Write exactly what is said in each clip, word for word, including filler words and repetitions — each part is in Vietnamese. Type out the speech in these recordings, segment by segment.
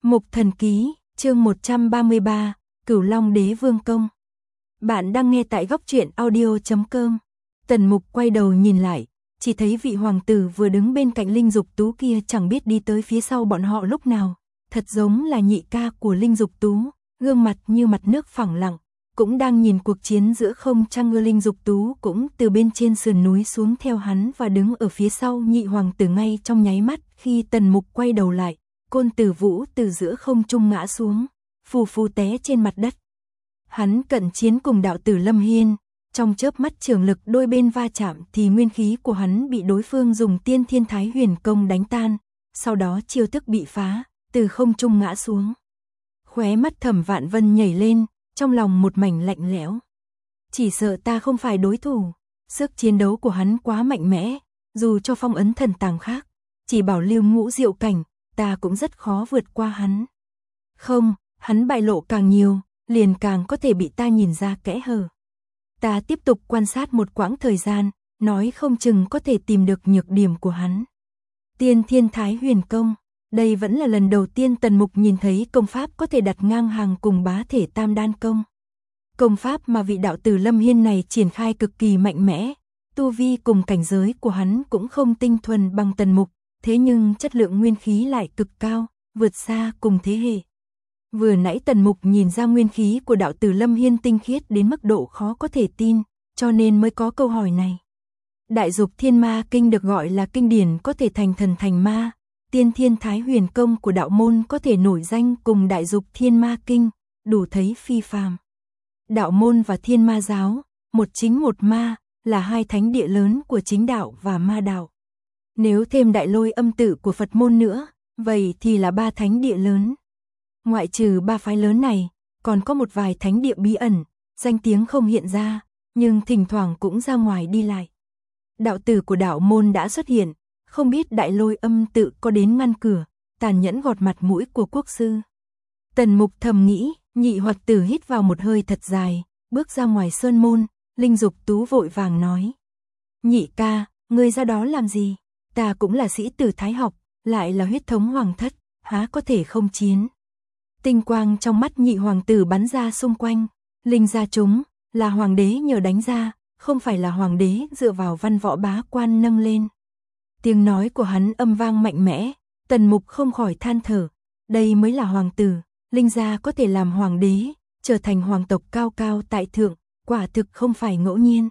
Mục Thần Ký, chương một trăm ba mươi ba, Cửu Long Đế Vương Công. Bạn đang nghe tại góc truyện audio chấm com. Tần Mục quay đầu nhìn lại, chỉ thấy vị hoàng tử vừa đứng bên cạnh Linh Dục Tú kia chẳng biết đi tới phía sau bọn họ lúc nào, thật giống là nhị ca của Linh Dục Tú, gương mặt như mặt nước phẳng lặng, cũng đang nhìn cuộc chiến giữa không trăng ngư. Linh Dục Tú cũng từ bên trên sườn núi xuống theo hắn và đứng ở phía sau nhị hoàng tử. Ngay trong nháy mắt khi Tần Mục quay đầu lại, Côn Tử Vũ từ giữa không trung ngã xuống, phù phù té trên mặt đất. Hắn cận chiến cùng đạo tử Lâm Hiên, trong chớp mắt trường lực đôi bên va chạm thì nguyên khí của hắn bị đối phương dùng Tiên Thiên Thái Huyền Công đánh tan, sau đó chiêu thức bị phá, từ không trung ngã xuống. Khóe mắt Thẩm Vạn Vân nhảy lên, trong lòng một mảnh lạnh lẽo. Chỉ sợ ta không phải đối thủ, sức chiến đấu của hắn quá mạnh mẽ, dù cho phong ấn thần tàng khác, chỉ bảo lưu ngũ diệu cảnh, ta cũng rất khó vượt qua hắn. Không, hắn bại lộ càng nhiều, liền càng có thể bị ta nhìn ra kẽ hở. Ta tiếp tục quan sát một quãng thời gian, nói không chừng có thể tìm được nhược điểm của hắn. Tiên Thiên Thái Huyền Công, đây vẫn là lần đầu tiên Tần Mục nhìn thấy công pháp có thể đặt ngang hàng cùng bá thể Tam Đan Công. Công pháp mà vị đạo tử Lâm Hiên này triển khai cực kỳ mạnh mẽ, tu vi cùng cảnh giới của hắn cũng không tinh thuần bằng Tần Mục, thế nhưng chất lượng nguyên khí lại cực cao, vượt xa cùng thế hệ. Vừa nãy Tần Mục nhìn ra nguyên khí của đạo tử Lâm Hiên tinh khiết đến mức độ khó có thể tin, cho nên mới có câu hỏi này. Đại Dục Thiên Ma Kinh được gọi là kinh điển có thể thành thần thành ma, Tiên Thiên Thái Huyền Công của đạo môn có thể nổi danh cùng Đại Dục Thiên Ma Kinh, đủ thấy phi phàm. Đạo môn và Thiên Ma giáo, một chính một ma, là hai thánh địa lớn của chính đạo và ma đạo. Nếu thêm Đại Lôi Âm Tự của Phật môn nữa, vậy thì là ba thánh địa lớn. Ngoại trừ ba phái lớn này, còn có một vài thánh địa bí ẩn, danh tiếng không hiện ra, nhưng thỉnh thoảng cũng ra ngoài đi lại. Đạo tử của đạo môn đã xuất hiện, không biết Đại Lôi Âm Tự có đến ngăn cửa, tàn nhẫn gọt mặt mũi của quốc sư. Tần Mục thầm nghĩ, nhị hoạt tử hít vào một hơi thật dài, bước ra ngoài sơn môn. Linh Dục Tú vội vàng nói: Nhị ca, ngươi ra đó làm gì? Ta cũng là sĩ tử thái học, lại là huyết thống hoàng thất, há có thể không chiến? Tinh quang trong mắt nhị hoàng tử bắn ra xung quanh. Linh gia chúng, là hoàng đế nhờ đánh ra, không phải là hoàng đế dựa vào văn võ bá quan nâng lên. Tiếng nói của hắn âm vang mạnh mẽ, Tần Mục không khỏi than thở, đây mới là hoàng tử, Linh gia có thể làm hoàng đế, trở thành hoàng tộc cao cao tại thượng, quả thực không phải ngẫu nhiên.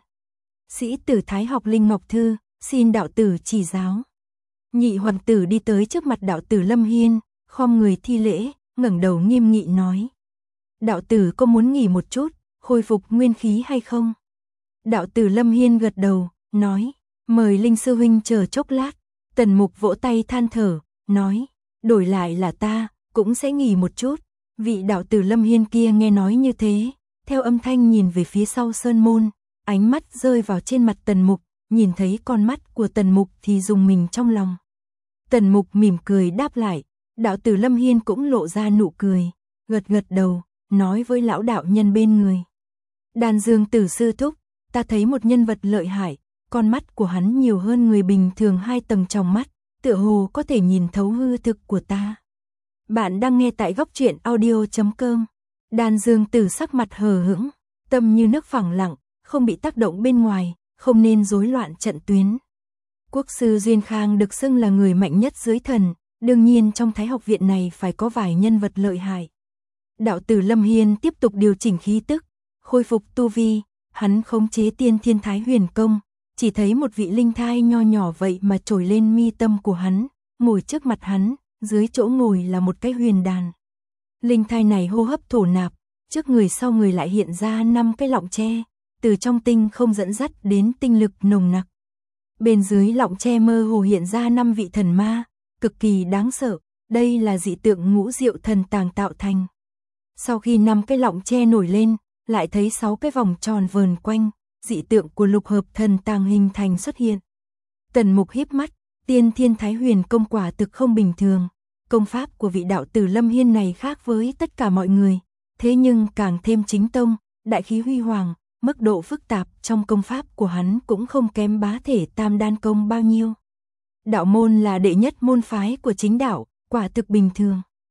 Sĩ tử thái học Linh Ngọc Thư, xin đạo tử chỉ giáo. Nhị hoàng tử đi tới trước mặt đạo tử Lâm Hiên, khom người thi lễ, ngẩng đầu nghiêm nghị nói: Đạo tử có muốn nghỉ một chút, khôi phục nguyên khí hay không? Đạo tử Lâm Hiên gật đầu, nói: Mời Linh sư huynh chờ chốc lát. Tần Mục vỗ tay than thở, nói: Đổi lại là ta, cũng sẽ nghỉ một chút. Vị đạo tử Lâm Hiên kia nghe nói như thế, theo âm thanh nhìn về phía sau sơn môn, ánh mắt rơi vào trên mặt Tần Mục, nhìn thấy con mắt của Tần Mục thì rùng mình trong lòng. Tần Mục mỉm cười đáp lại, đạo tử Lâm Hiên cũng lộ ra nụ cười, gật gật đầu, nói với lão đạo nhân bên người: Đan Dương tử sư thúc, ta thấy một nhân vật lợi hại, con mắt của hắn nhiều hơn người bình thường hai tầng tròng mắt, tựa hồ có thể nhìn thấu hư thực của ta. Bạn đang nghe tại góc truyện audio chấm com. Đan Dương tử sắc mặt hờ hững, tâm như nước phẳng lặng, không bị tác động bên ngoài, không nên rối loạn trận tuyến. Quốc sư Duyên Khang được xưng là người mạnh nhất dưới thần, đương nhiên trong Thái học viện này phải có vài nhân vật lợi hại. Đạo tử Lâm Hiên tiếp tục điều chỉnh khí tức, khôi phục tu vi, hắn khống chế Tiên Thiên Thái Huyền Công, chỉ thấy một vị linh thai nho nhỏ vậy mà trồi lên mi tâm của hắn, ngồi trước mặt hắn, dưới chỗ ngồi là một cái huyền đàn. Linh thai này hô hấp thổ nạp, trước người sau người lại hiện ra năm cái lọng tre, từ trong tinh không dẫn dắt đến tinh lực nồng nặc. Bên dưới lọng tre mơ hồ hiện ra năm vị thần ma, cực kỳ đáng sợ, đây là dị tượng ngũ diệu thần tàng tạo thành. Sau khi năm cái lọng tre nổi lên, lại thấy sáu cái vòng tròn vờn quanh, dị tượng của lục hợp thần tàng hình thành xuất hiện. Tần Mục híp mắt, Tiên Thiên Thái Huyền Công quả thực không bình thường, công pháp của vị đạo tử Lâm Hiên này khác với tất cả mọi người, thế nhưng càng thêm chính tông, đại khí huy hoàng, mức độ phức tạp trong công pháp của hắn cũng không kém bá thể Tam Đan Công bao nhiêu. Đạo môn là đệ nhất môn phái của chính đạo, quả thực bình thường.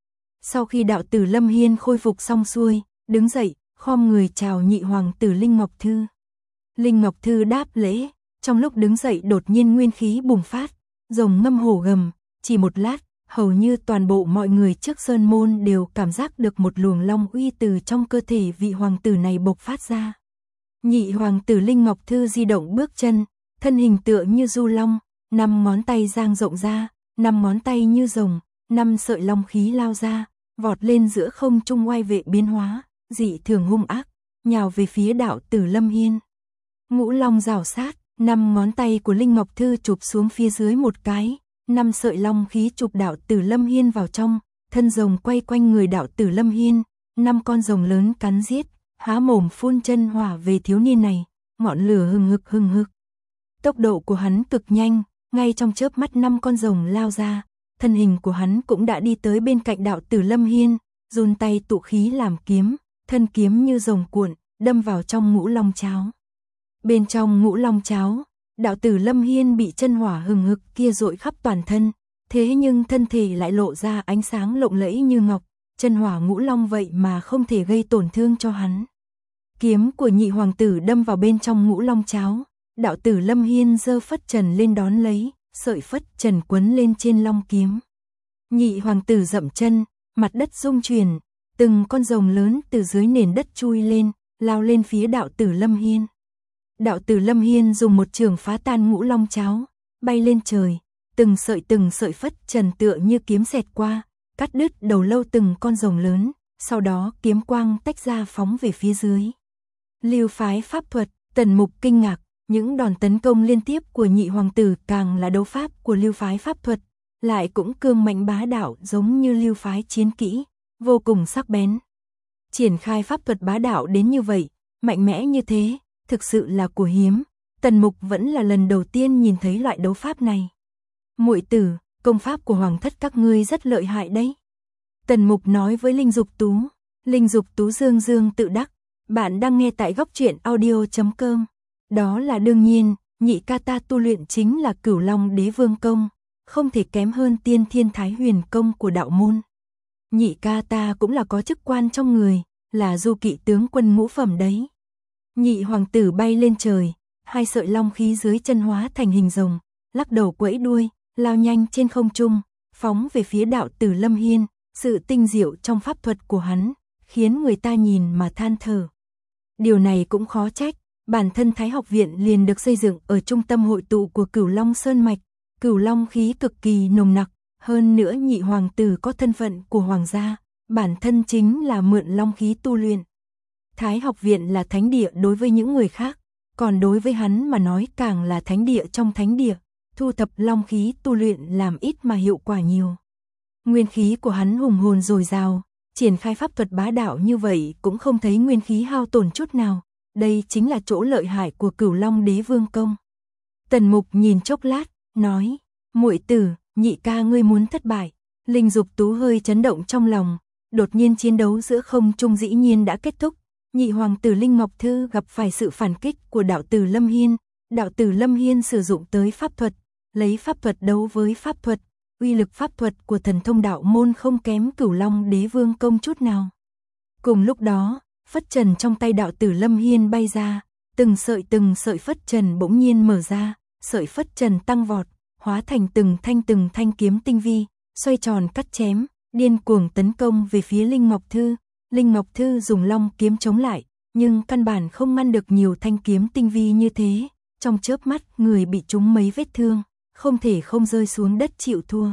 Sau khi đạo tử Lâm Hiên khôi phục xong xuôi, đứng dậy, khom người chào nhị hoàng tử Linh Ngọc Thư. Linh Ngọc Thư đáp lễ, trong lúc đứng dậy đột nhiên nguyên khí bùng phát, rồng ngâm hổ gầm, chỉ một lát, hầu như toàn bộ mọi người trước sơn môn đều cảm giác được một luồng long uy từ trong cơ thể vị hoàng tử này bộc phát ra. Nhị hoàng tử Linh Ngọc Thư di động bước chân, thân hình tựa như du long, năm ngón tay dang rộng ra, năm ngón tay như rồng, năm sợi long khí lao ra, vọt lên giữa không trung oai vệ biến hóa, dị thường hung ác, nhào về phía đạo tử Lâm Hiên. Ngũ long rào sát, năm ngón tay của Linh Ngọc Thư chụp xuống phía dưới một cái, năm sợi long khí chụp đạo tử Lâm Hiên vào trong, thân rồng quay quanh người đạo tử Lâm Hiên, năm con rồng lớn cắn giết, há mồm phun chân hỏa về thiếu niên này, ngọn lửa hừng hực hừng hực. Tốc độ của hắn cực nhanh, ngay trong chớp mắt năm con rồng lao ra, thân hình của hắn cũng đã đi tới bên cạnh đạo tử Lâm Hiên, run tay tụ khí làm kiếm, thân kiếm như rồng cuộn, đâm vào trong ngũ long cháo. Bên trong ngũ long cháo, đạo tử Lâm Hiên bị chân hỏa hừng hực kia dội khắp toàn thân, thế nhưng thân thể lại lộ ra ánh sáng lộng lẫy như ngọc, chân hỏa ngũ long vậy mà không thể gây tổn thương cho hắn. Kiếm của nhị hoàng tử đâm vào bên trong ngũ long cháo, đạo tử Lâm Hiên giơ phất trần lên đón lấy, sợi phất trần quấn lên trên long kiếm. Nhị hoàng tử dậm chân, mặt đất rung chuyển, từng con rồng lớn từ dưới nền đất chui lên, lao lên phía đạo tử Lâm Hiên. Đạo tử Lâm Hiên dùng một trường phá tan ngũ long cháo, bay lên trời, từng sợi từng sợi phất trần tựa như kiếm xẹt qua, cắt đứt đầu lâu từng con rồng lớn, sau đó kiếm quang tách ra phóng về phía dưới. Lưu phái pháp thuật, Tần Mục kinh ngạc, những đòn tấn công liên tiếp của nhị hoàng tử càng là đấu pháp của lưu phái pháp thuật, lại cũng cương mạnh bá đạo giống như lưu phái chiến kỹ, vô cùng sắc bén. Triển khai pháp thuật bá đạo đến như vậy, mạnh mẽ như thế, thực sự là của hiếm, Tần Mục vẫn là lần đầu tiên nhìn thấy loại đấu pháp này. Muội tử, công pháp của hoàng thất các ngươi rất lợi hại đấy. Tần Mục nói với Linh Dục Tú. Linh Dục Tú dương dương tự đắc, bạn đang nghe tại góc truyện audio chấm com. Đó là đương nhiên, nhị ca ta tu luyện chính là Cửu Long Đế Vương Công, không thể kém hơn Tiên Thiên Thái Huyền Công của đạo môn. Nhị ca ta cũng là có chức quan trong người, là du kỵ tướng quân ngũ phẩm đấy. Nhị hoàng tử bay lên trời, hai sợi long khí dưới chân hóa thành hình rồng, lắc đầu quẫy đuôi, lao nhanh trên không trung, phóng về phía đạo tử Lâm Hiên, sự tinh diệu trong pháp thuật của hắn, khiến người ta nhìn mà than thở. Điều này cũng khó trách, bản thân Thái học viện liền được xây dựng ở trung tâm hội tụ của Cửu Long Sơn Mạch, Cửu Long khí cực kỳ nồng nặc, hơn nữa nhị hoàng tử có thân phận của hoàng gia, bản thân chính là mượn long khí tu luyện. Thái học viện là thánh địa đối với những người khác, còn đối với hắn mà nói càng là thánh địa trong thánh địa, thu thập long khí tu luyện làm ít mà hiệu quả nhiều. Nguyên khí của hắn hùng hồn dồi dào, triển khai pháp thuật bá đạo như vậy cũng không thấy nguyên khí hao tổn chút nào, đây chính là chỗ lợi hại của Cửu Long Đế Vương Công. Tần Mục nhìn chốc lát, nói, muội tử, nhị ca ngươi muốn thất bại. Linh Dục Tú hơi chấn động trong lòng, đột nhiên chiến đấu giữa không trung dĩ nhiên đã kết thúc, nhị hoàng tử Linh Ngọc Thư gặp phải sự phản kích của đạo tử Lâm Hiên, đạo tử Lâm Hiên sử dụng tới pháp thuật, lấy pháp thuật đấu với pháp thuật, uy lực pháp thuật của thần thông đạo môn không kém Cửu Long Đế Vương Công chút nào. Cùng lúc đó, phất trần trong tay đạo tử Lâm Hiên bay ra, từng sợi từng sợi phất trần bỗng nhiên mở ra, sợi phất trần tăng vọt, hóa thành từng thanh từng thanh kiếm tinh vi, xoay tròn cắt chém, điên cuồng tấn công về phía Linh Ngọc Thư. Linh Ngọc Thư dùng long kiếm chống lại, nhưng căn bản không ngăn được nhiều thanh kiếm tinh vi như thế, trong chớp mắt người bị trúng mấy vết thương, không thể không rơi xuống đất chịu thua.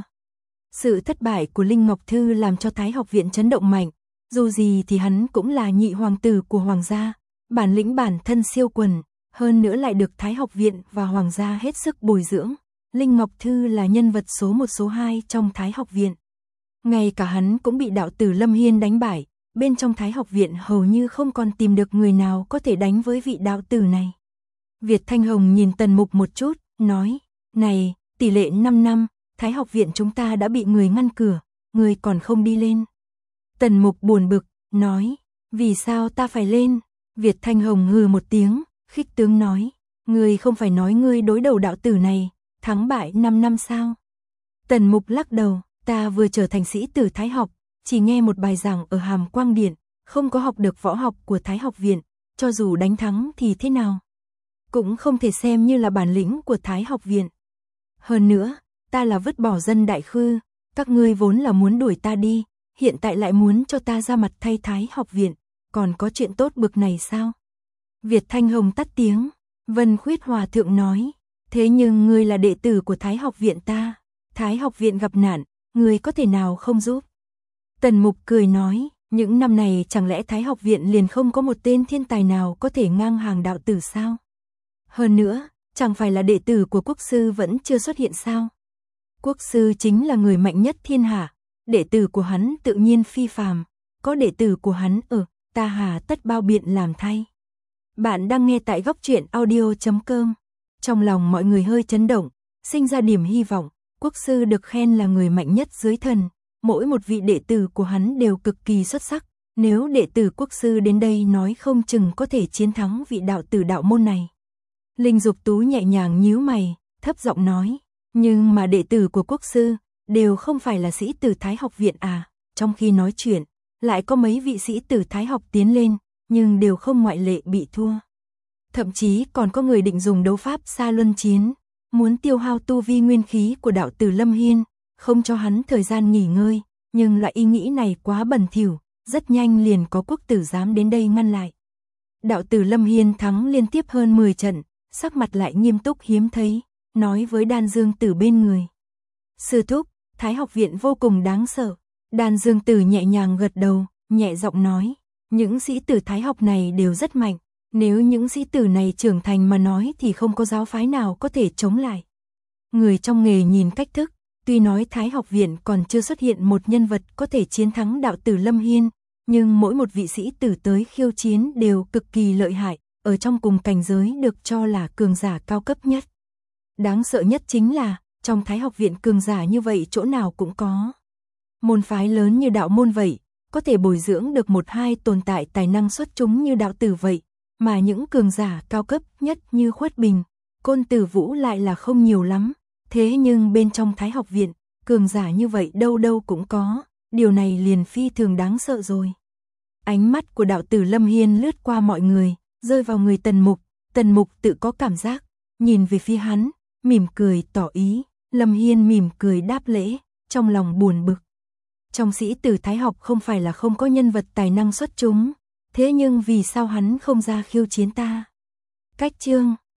Sự thất bại của Linh Ngọc Thư làm cho Thái học viện chấn động mạnh, dù gì thì hắn cũng là nhị hoàng tử của hoàng gia, bản lĩnh bản thân siêu quần, hơn nữa lại được Thái học viện và hoàng gia hết sức bồi dưỡng. Linh Ngọc Thư là nhân vật số một số hai trong Thái học viện. Ngay cả hắn cũng bị đạo tử Lâm Hiên đánh bại, bên trong Thái học viện hầu như không còn tìm được người nào có thể đánh với vị đạo tử này. Việt Thanh Hồng nhìn Tần Mục một chút, nói, này, tỷ lệ năm năm, Thái học viện chúng ta đã bị người ngăn cửa, người còn không đi lên. Tần Mục buồn bực, nói, vì sao ta phải lên? Việt Thanh Hồng hừ một tiếng, khích tướng nói, người không phải nói ngươi đối đầu đạo tử này, thắng bại năm năm sao? Tần Mục lắc đầu, ta vừa trở thành sĩ tử Thái học, chỉ nghe một bài giảng ở Hàm Quang Điện, không có học được võ học của Thái học viện, cho dù đánh thắng thì thế nào? Cũng không thể xem như là bản lĩnh của Thái học viện. Hơn nữa, ta là vứt bỏ dân Đại Khư, các ngươi vốn là muốn đuổi ta đi, hiện tại lại muốn cho ta ra mặt thay Thái học viện, còn có chuyện tốt bực này sao? Việt Thanh Hồng tắt tiếng, Vân Khuyết Hòa thượng nói, thế nhưng ngươi là đệ tử của Thái học viện ta, Thái học viện gặp nạn, ngươi có thể nào không giúp? Tần Mục cười nói, những năm này chẳng lẽ Thái học viện liền không có một tên thiên tài nào có thể ngang hàng đạo tử sao? Hơn nữa, chẳng phải là đệ tử của quốc sư vẫn chưa xuất hiện sao? Quốc sư chính là người mạnh nhất thiên hạ, đệ tử của hắn tự nhiên phi phàm, có đệ tử của hắn ở, ta hà tất bao biện làm thay. Bạn đang nghe tại góc truyện audio chấm com. Trong lòng mọi người hơi chấn động, sinh ra điểm hy vọng, quốc sư được khen là người mạnh nhất dưới thần, mỗi một vị đệ tử của hắn đều cực kỳ xuất sắc, nếu đệ tử quốc sư đến đây nói không chừng có thể chiến thắng vị đạo tử đạo môn này. Linh Dục Tú nhẹ nhàng nhíu mày, thấp giọng nói, nhưng mà đệ tử của quốc sư đều không phải là sĩ tử Thái học viện à? Trong khi nói chuyện, lại có mấy vị sĩ tử Thái học tiến lên, nhưng đều không ngoại lệ bị thua. Thậm chí còn có người định dùng đấu pháp xa luân chiến, muốn tiêu hao tu vi nguyên khí của đạo tử Lâm Hiên, không cho hắn thời gian nghỉ ngơi, nhưng loại ý nghĩ này quá bẩn thỉu, rất nhanh liền có quốc tử dám đến đây ngăn lại. Đạo tử Lâm Hiên thắng liên tiếp hơn mười trận, sắc mặt lại nghiêm túc hiếm thấy, nói với Đan Dương Tử bên người. Sư thúc, Thái học viện vô cùng đáng sợ. Đan Dương Tử nhẹ nhàng gật đầu, nhẹ giọng nói, những sĩ tử Thái học này đều rất mạnh, nếu những sĩ tử này trưởng thành mà nói thì không có giáo phái nào có thể chống lại. Người trong nghề nhìn cách thức, tuy nói Thái học viện còn chưa xuất hiện một nhân vật có thể chiến thắng đạo tử Lâm Hiên, nhưng mỗi một vị sĩ tử tới khiêu chiến đều cực kỳ lợi hại, ở trong cùng cảnh giới được cho là cường giả cao cấp nhất. Đáng sợ nhất chính là, trong Thái học viện cường giả như vậy chỗ nào cũng có. Môn phái lớn như đạo môn vậy, có thể bồi dưỡng được một hai tồn tại tài năng xuất chúng như đạo tử vậy, mà những cường giả cao cấp nhất như Khuất Bình, Côn Tử Vũ lại là không nhiều lắm. Thế nhưng bên trong Thái học viện, cường giả như vậy đâu đâu cũng có, điều này liền phi thường đáng sợ rồi. Ánh mắt của đạo tử Lâm Hiên lướt qua mọi người, rơi vào người Tần Mục, Tần Mục tự có cảm giác, nhìn về phía hắn, mỉm cười tỏ ý, Lâm Hiên mỉm cười đáp lễ, trong lòng buồn bực. Trong sĩ tử Thái học không phải là không có nhân vật tài năng xuất chúng, thế nhưng vì sao hắn không ra khiêu chiến ta? Cách chương